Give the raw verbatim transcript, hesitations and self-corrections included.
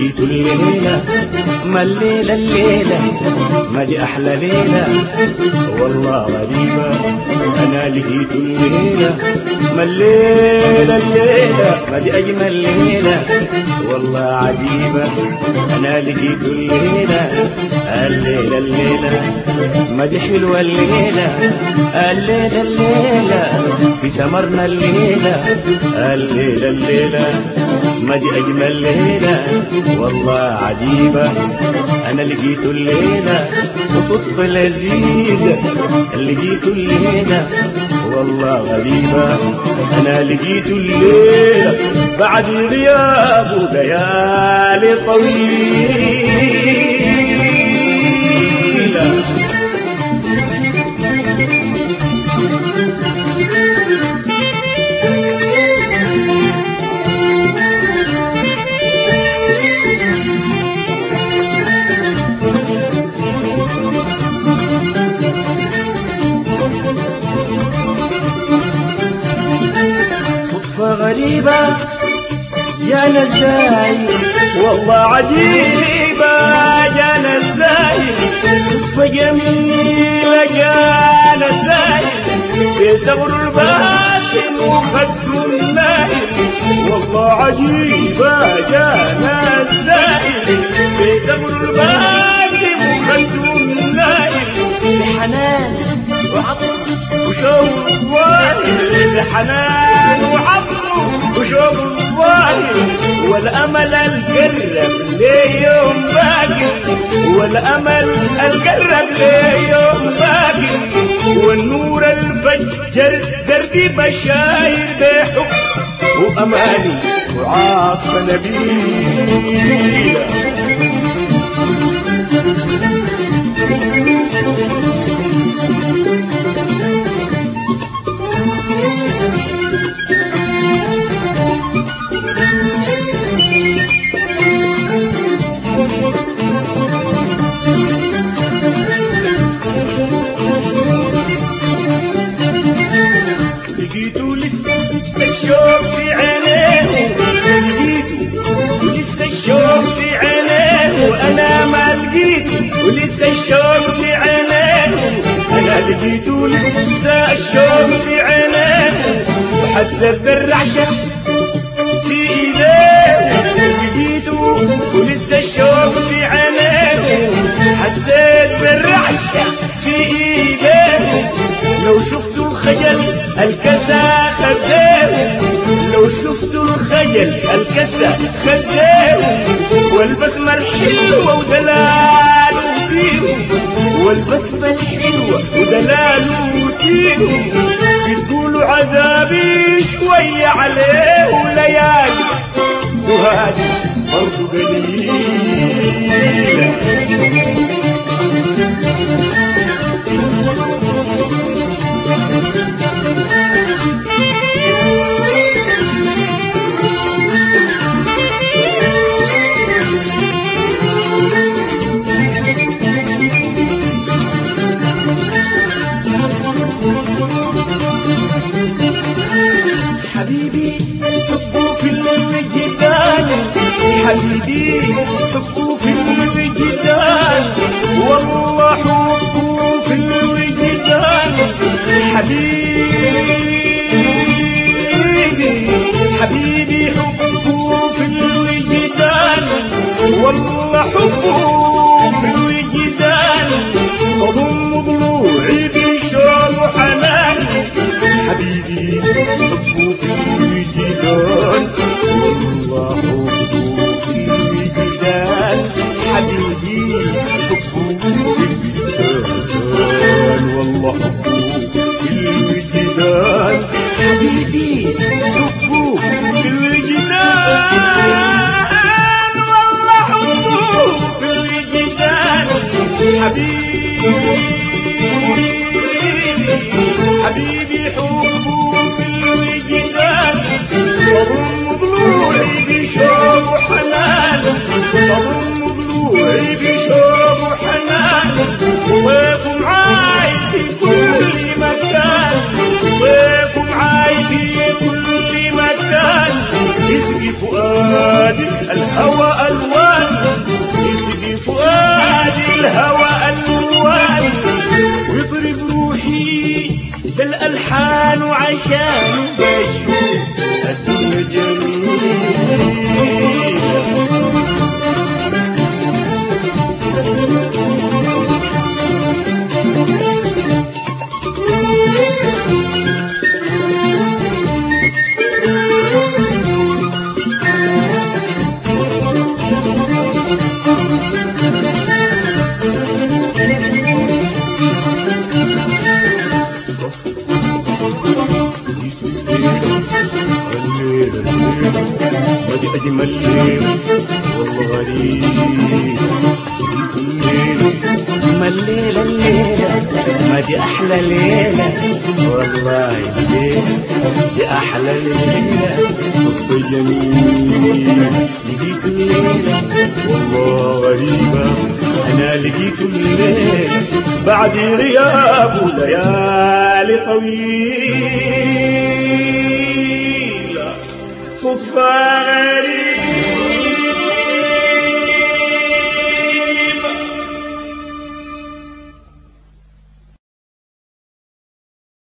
لقيت الليلة ما الليلة الليلة ما دي أحلى ليلة والله غريبة. أنا لقيت الليلة ما الليلة الليلة ما دي أجمل ليلة والله عجيبة. أنا لقيت الليلة الليلة الليلة ما دي حلوة الليلة الليلة الليلة في سمرنا الليلة الليلة الليلة ما دي أجمل ليلة والله عجيبة. أنا لقيت الليلة وصدفة لذيذة لقيت الليلة والله غريبة. أنا لقيت الليلة بعد غياب ليالي طويلة. غريبة يا نزاي والله عجيبة يا نزاي فجميلة يا نزاي في صبر الباسم وخدر النايل والله عجيبة يا نزاي في صبر الباسم وخدر النايل. حنان وعطف وشوق الظاهر حنان وعطف وشوق الظاهر والأمل القرب ليوم باقي والأمل القرب ليوم باقي والنور الفجر دربي بشاير بحب وأماني وعاطفة نبيلة. لقيتوا لسه الشوق في عينيه لقيتوا ولسه الشوق في عينيه وأنا ما لقيته ولسه الشوق في عينيه. أنا لقيته لسه الشوق في عينيه وحسيت بالرعشة في إيديه. لقيته ولسه الشوق في عينيه حسيت بالرعشة في إيديه. لو شفتوا الخجل الكسا خديه لو شفتوا الخجل الكسا خديه والبسمة الحلوة ودلاله فيه والبسمة الحلوة ودلاله فيه. بتقولوا عذابي شوية عليه وليالي سهادي برضو قليلة. حبيبي حبه في الوجدان حبيبي حبه في الوجدان والله حبه في الوجدان. حبيبي حبيبي حبه في الوجدان والله حبه في الوجدان. تضم ضلوعي بشوق وحنان حبيبي حبه في الوجدان والله حبه في الوجدان. حبيبي حبه في الوجدان والله حبه في الوجدان. حبيبي حبه في الوجدان والله حبه في الوجدان. حبيبي حبيبي حبه في الوجدان. وضم ضلوعي بشوق وحنان وضم ضلوعي بشوق وحنان. وضيفوا معاي في كل مكان وضيفوا معاي في عشان بشوف الدنيا جميلة. أجمل ليلة والله غريب ما الليلة الليلة ما دي أحلى ليلة والله الليلة دي أحلى ليلة صدفة جميل لقيت الليلة والله غريبة أنا لقيت الليلة بعد غياب وليالي طويلة صدفة غريبة